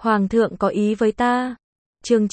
Hoàng thượng có ý với ta. Chương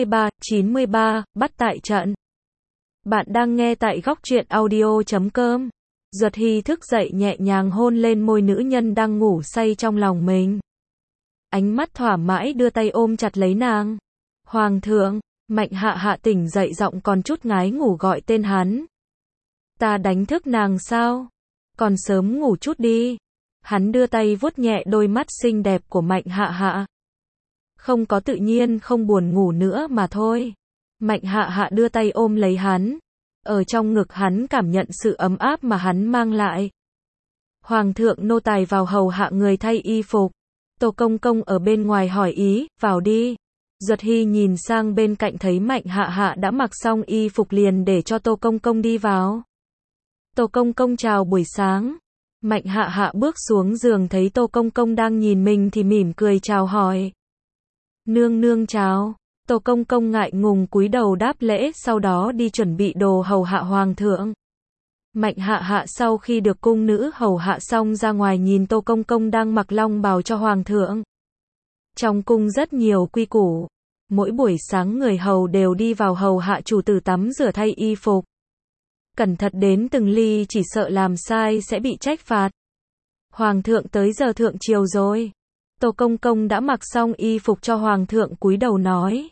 93, bắt tại trận. Bạn đang nghe tại góc truyện audio.com. Duật Hy thức dậy nhẹ nhàng hôn lên môi nữ nhân đang ngủ say trong lòng mình. Ánh mắt thỏa mãn đưa tay ôm chặt lấy nàng. Hoàng thượng, Mạnh Hạ Hạ tỉnh dậy giọng còn chút ngái ngủ gọi tên hắn. Ta đánh thức nàng sao? Còn sớm ngủ chút đi. Hắn đưa tay vuốt nhẹ đôi mắt xinh đẹp của Mạnh Hạ Hạ. Không có tự nhiên không buồn ngủ nữa mà thôi. Mạnh Hạ Hạ đưa tay ôm lấy hắn. Ở trong ngực hắn cảm nhận sự ấm áp mà hắn mang lại. Hoàng thượng nô tài vào hầu hạ người thay y phục. Tô Công Công ở bên ngoài hỏi ý, vào đi. Duật Hy nhìn sang bên cạnh thấy Mạnh Hạ Hạ đã mặc xong y phục liền để cho Tô Công Công đi vào. Tô Công Công chào buổi sáng. Mạnh Hạ Hạ bước xuống giường thấy Tô Công Công đang nhìn mình thì mỉm cười chào hỏi. Nương nương chào. Tô Công Công ngại ngùng cúi đầu đáp lễ sau đó đi chuẩn bị đồ hầu hạ hoàng thượng. Mạnh Hạ Hạ sau khi được cung nữ hầu hạ xong ra ngoài nhìn Tô Công Công đang mặc long bào cho hoàng thượng. Trong cung rất nhiều quy củ. Mỗi buổi sáng người hầu đều đi vào hầu hạ chủ tử tắm rửa thay y phục. Cẩn thận đến từng ly chỉ sợ làm sai sẽ bị trách phạt. Hoàng thượng tới giờ thượng triều rồi. Tô Công Công đã mặc xong y phục cho hoàng thượng cúi đầu nói.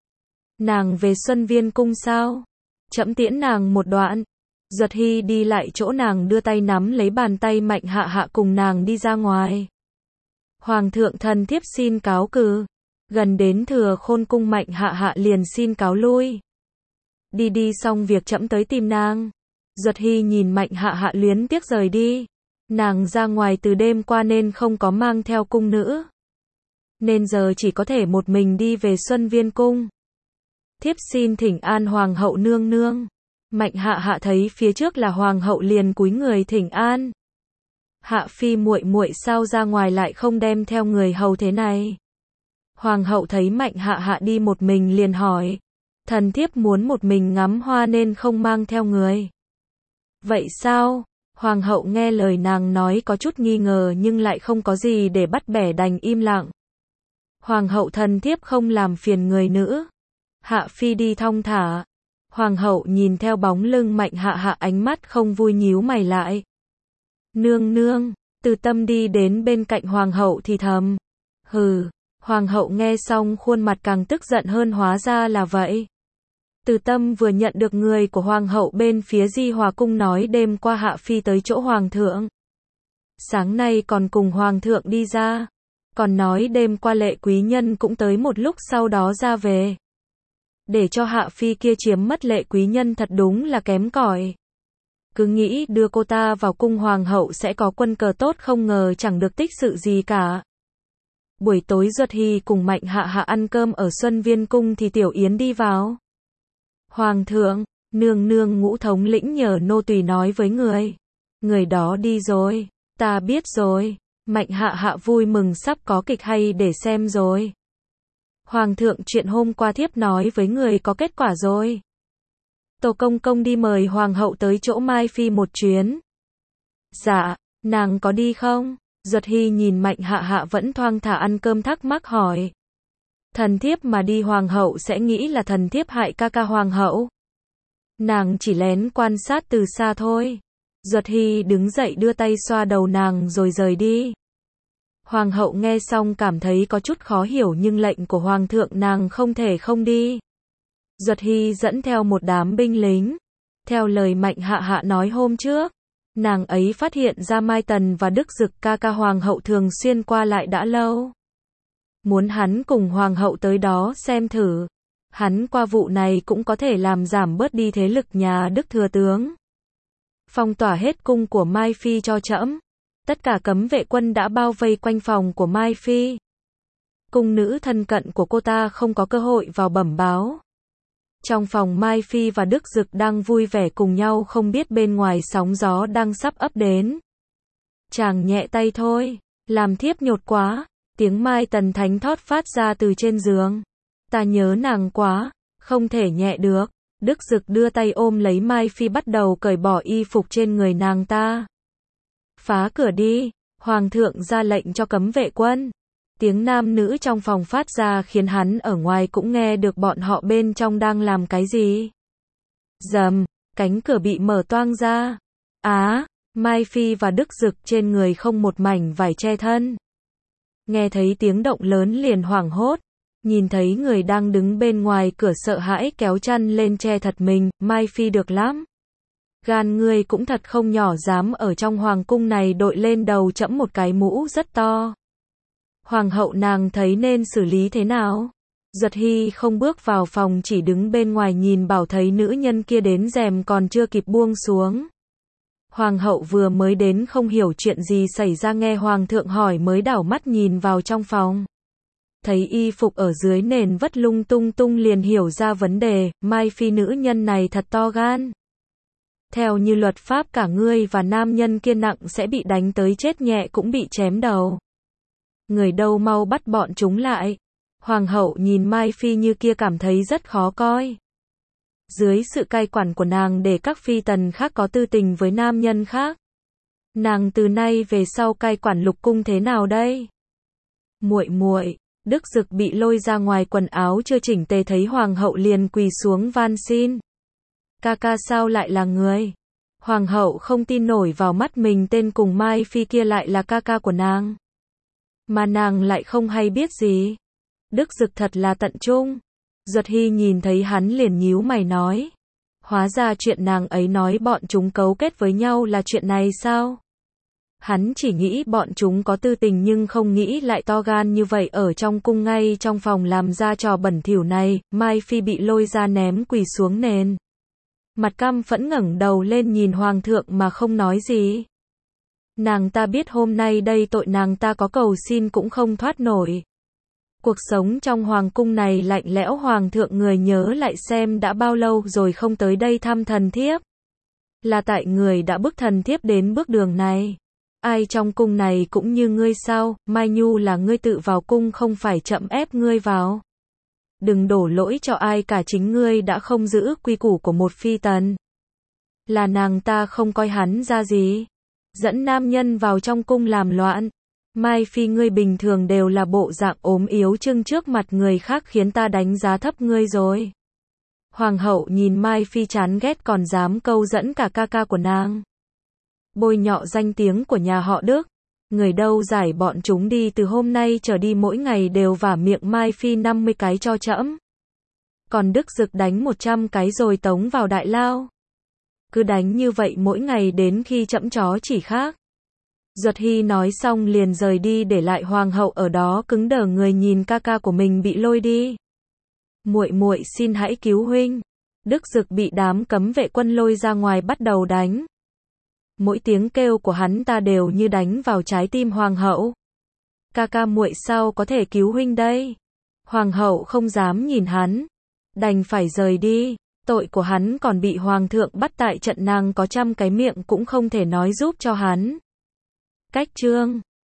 Nàng về Xuân Viên cung sao? Trẫm tiễn nàng một đoạn. Duật Hy đi lại chỗ nàng đưa tay nắm lấy bàn tay Mạnh Hạ Hạ cùng nàng đi ra ngoài. Hoàng thượng thần thiếp xin cáo cừ. Gần đến Thừa Khôn cung Mạnh Hạ Hạ liền xin cáo lui. Đi xong việc trẫm tới tìm nàng. Duật Hy nhìn Mạnh Hạ Hạ luyến tiếc rời đi. Nàng ra ngoài từ đêm qua nên không có mang theo cung nữ. Nên giờ chỉ có thể một mình đi về Xuân Viên cung. Thiếp xin thỉnh an hoàng hậu nương nương. Mạnh Hạ Hạ thấy phía trước là hoàng hậu liền cúi người thỉnh an. Hạ phi muội muội sao ra ngoài lại không đem theo người hầu thế này? Hoàng hậu thấy Mạnh Hạ Hạ đi một mình liền hỏi. Thần thiếp muốn một mình ngắm hoa nên không mang theo người. Vậy sao? Hoàng hậu nghe lời nàng nói có chút nghi ngờ nhưng lại không có gì để bắt bẻ đành im lặng. Hoàng hậu thần thiếp không làm phiền người nữ. Hạ phi đi thong thả. Hoàng hậu nhìn theo bóng lưng Mạnh Hạ Hạ ánh mắt không vui nhíu mày lại. Nương nương, Từ Tâm đi đến bên cạnh hoàng hậu thì thầm. Hừ, hoàng hậu nghe xong khuôn mặt càng tức giận hơn hóa ra là vậy. Từ Tâm vừa nhận được người của hoàng hậu bên phía Di Hòa cung nói đêm qua Hạ phi tới chỗ hoàng thượng. Sáng nay còn cùng hoàng thượng đi ra. Còn nói đêm qua Lệ quý nhân cũng tới một lúc sau đó ra về. Để cho Hạ phi kia chiếm mất Lệ quý nhân thật đúng là kém cỏi. Cứ nghĩ đưa cô ta vào cung hoàng hậu sẽ có quân cờ tốt không ngờ chẳng được tích sự gì cả. Buổi tối Duật Hy cùng Mạnh Hạ Hạ ăn cơm ở Xuân Viên cung thì Tiểu Yến đi vào. Hoàng thượng, nương nương Ngũ thống lĩnh nhờ nô tùy nói với người. Người đó đi rồi, ta biết rồi. Mạnh Hạ Hạ vui mừng sắp có kịch hay để xem rồi. Hoàng thượng chuyện hôm qua thiếp nói với người có kết quả rồi. Tô Công Công đi mời hoàng hậu tới chỗ Mai Phi một chuyến. Dạ, nàng có đi không? Duật Hy nhìn Mạnh Hạ Hạ vẫn thoang thả ăn cơm thắc mắc hỏi. Thần thiếp mà đi hoàng hậu sẽ nghĩ là thần thiếp hại ca ca hoàng hậu. Nàng chỉ lén quan sát từ xa thôi. Duật Hy đứng dậy đưa tay xoa đầu nàng rồi rời đi. Hoàng hậu nghe xong cảm thấy có chút khó hiểu nhưng lệnh của hoàng thượng nàng không thể không đi. Duật Hy dẫn theo một đám binh lính. Theo lời Mạnh Hạ Hạ nói hôm trước, nàng ấy phát hiện ra Mai Tần và Đức Dực ca ca hoàng hậu thường xuyên qua lại đã lâu. Muốn hắn cùng hoàng hậu tới đó xem thử. Hắn qua vụ này cũng có thể làm giảm bớt đi thế lực nhà Đức thừa tướng. Phong tỏa hết cung của Mai Phi cho trẫm. Tất cả cấm vệ quân đã bao vây quanh phòng của Mai Phi. Cung nữ thân cận của cô ta không có cơ hội vào bẩm báo. Trong phòng Mai Phi và Đức Dực đang vui vẻ cùng nhau không biết bên ngoài sóng gió đang sắp ấp đến. Chàng nhẹ tay thôi, làm thiếp nhột quá. Tiếng Mai Tần thánh thót phát ra từ trên giường. Ta nhớ nàng quá, không thể nhẹ được. Đức Dực đưa tay ôm lấy Mai Phi bắt đầu cởi bỏ y phục trên người nàng ta. Phá cửa đi, hoàng thượng ra lệnh cho cấm vệ quân. Tiếng nam nữ trong phòng phát ra khiến hắn ở ngoài cũng nghe được bọn họ bên trong đang làm cái gì. Rầm, cánh cửa bị mở toang ra. Mai Phi và Đức Dực trên người không một mảnh vải che thân. Nghe thấy tiếng động lớn liền hoảng hốt. Nhìn thấy người đang đứng bên ngoài cửa sợ hãi kéo chăn lên che thật mình, Mai Phi được lắm. Gan ngươi cũng thật không nhỏ, dám ở trong hoàng cung này đội lên đầu trẫm một cái mũ rất to. Hoàng hậu nàng thấy nên xử lý thế nào? Duật Hy không bước vào phòng, chỉ đứng bên ngoài nhìn, bảo thấy nữ nhân kia đến rèm còn chưa kịp buông xuống. Hoàng hậu vừa mới đến không hiểu chuyện gì xảy ra, nghe hoàng thượng hỏi mới đảo mắt nhìn vào trong phòng. Thấy y phục ở dưới nền vất lung tung liền hiểu ra vấn đề, Mai Phi nữ nhân này thật to gan. Theo như luật pháp cả ngươi và nam nhân kia nặng sẽ bị đánh tới chết, nhẹ cũng bị chém đầu. Người đâu mau bắt bọn chúng lại. Hoàng hậu nhìn Mai Phi như kia cảm thấy rất khó coi. Dưới sự cai quản của nàng để các phi tần khác có tư tình với nam nhân khác. Nàng từ nay về sau cai quản lục cung thế nào đây? Muội muội, Đức Dực bị lôi ra ngoài, quần áo chưa chỉnh tề, thấy hoàng hậu liền quỳ xuống van xin. Ca ca sao lại là người? Hoàng hậu không tin nổi vào mắt mình, tên cùng Mai Phi kia lại là ca ca của nàng. Mà nàng lại không hay biết gì. Đức Dực thật là tận trung. Duật Hy nhìn thấy hắn liền nhíu mày nói. Hóa ra chuyện nàng ấy nói bọn chúng cấu kết với nhau là chuyện này sao? Hắn chỉ nghĩ bọn chúng có tư tình nhưng không nghĩ lại to gan như vậy, ở trong cung ngay trong phòng làm ra trò bẩn thỉu này. Mai Phi bị lôi ra ném quỳ xuống nền. Mặt căm phẫn ngẩng đầu lên nhìn hoàng thượng mà không nói gì. Nàng ta biết hôm nay đây tội nàng ta có cầu xin cũng không thoát nổi. Cuộc sống trong hoàng cung này lạnh lẽo, hoàng thượng người nhớ lại xem đã bao lâu rồi không tới đây thăm thần thiếp. Là tại người đã bức thần thiếp đến bước đường này. Ai trong cung này cũng như ngươi sao? Mai Nhu là ngươi tự vào cung, không phải trẫm ép ngươi vào. Đừng đổ lỗi cho ai cả, chính ngươi đã không giữ quy củ của một phi tần. Là nàng ta không coi hắn ra gì, dẫn nam nhân vào trong cung làm loạn. Mai Phi, ngươi bình thường đều là bộ dạng ốm yếu trưng trước mặt người khác, khiến ta đánh giá thấp ngươi rồi. Hoàng hậu nhìn Mai Phi chán ghét, còn dám câu dẫn cả ca ca của nàng. Bôi nhọ danh tiếng của nhà họ Đức. Người đâu giải bọn chúng đi, từ hôm nay trở đi mỗi ngày đều vả miệng Mai Phi 50 cái cho trẫm. Còn Đức Dực đánh 100 cái rồi tống vào đại lao. Cứ đánh như vậy mỗi ngày đến khi trẫm chó chỉ khác. Duật Hy nói xong liền rời đi, để lại hoàng hậu ở đó cứng đờ người nhìn ca ca của mình bị lôi đi. Muội muội xin hãy cứu huynh. Đức Dực bị đám cấm vệ quân lôi ra ngoài bắt đầu đánh. Mỗi tiếng kêu của hắn ta đều như đánh vào trái tim hoàng hậu. Ca ca muội sao có thể cứu huynh đây? Hoàng hậu không dám nhìn hắn, đành phải rời đi. Tội của hắn còn bị hoàng thượng bắt tại trận, nàng có trăm cái miệng cũng không thể nói giúp cho hắn. Cách chương